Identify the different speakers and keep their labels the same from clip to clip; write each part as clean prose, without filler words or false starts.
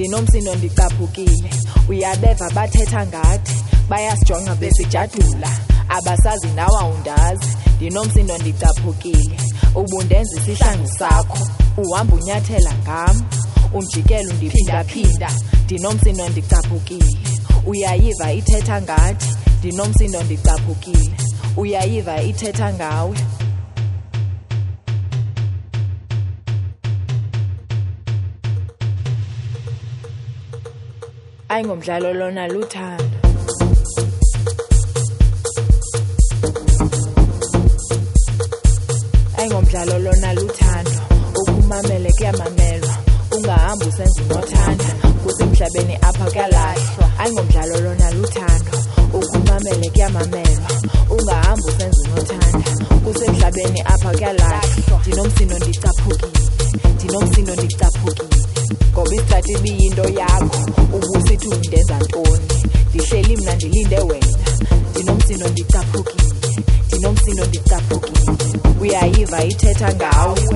Speaker 1: ndinomsindo ndicaphukile, uyabeva bathetha ngathi bayasijonga besijadula, abasazi nawe awundazi. Ndinomsindo ndicaphukile, ubundenza isihlangu sakho, uhamba unyathela ngam, unjikelo undiphindaphinda. Ndinomsindo ndicaphukile, uyayiva ithetha ngathi. Ndinomsindo ndicaphukile, uyayiva ithetha ngawe. Ayingomdlalo lona, luthando. Ayingomdlalo lona, luthando. Ukumamele kuyamamelwa, ungahambi usenza unothanda, kusemhlabeni apha kuyalahlwa. Ayingomdlalo lona, luthando. Ukumamele kuyamamelwa, ungahambi usenza unothanda, kusemhlabeni apha kuyalahlwa. Ndinomsindo ndicaphukile, ndinomsindo ndicaphukile, ngoba isitrathi ibiyinto yakho, ubusithi undenza ntoni. Ndihleli mna ndilinde wena. Ndinomsindo ndicaphukile, ndinomsindo ndicaphukile, uyayiva ithetha ngawe.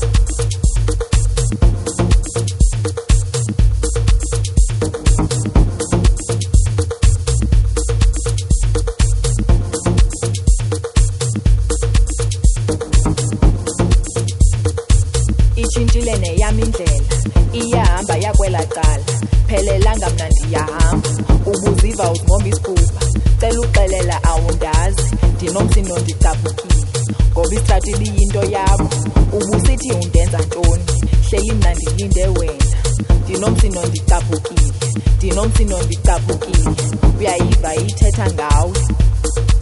Speaker 1: Itshintshile neyam indlela, iyahamba yakwela cala, phelelanga mna ndiyahamba, ubuziva uzingomba isifuba, cela uxelela awundazi. Ndinomsindo ndicaphukile, ngoba isitrathi ibiyinto yakho, ubusithi undenza ntoni. Hleli mna ndilinde wena. Ndinomsindo ndicaphukile, ndinomsindo ndicaphukile, uyayiva ithetha ngawe.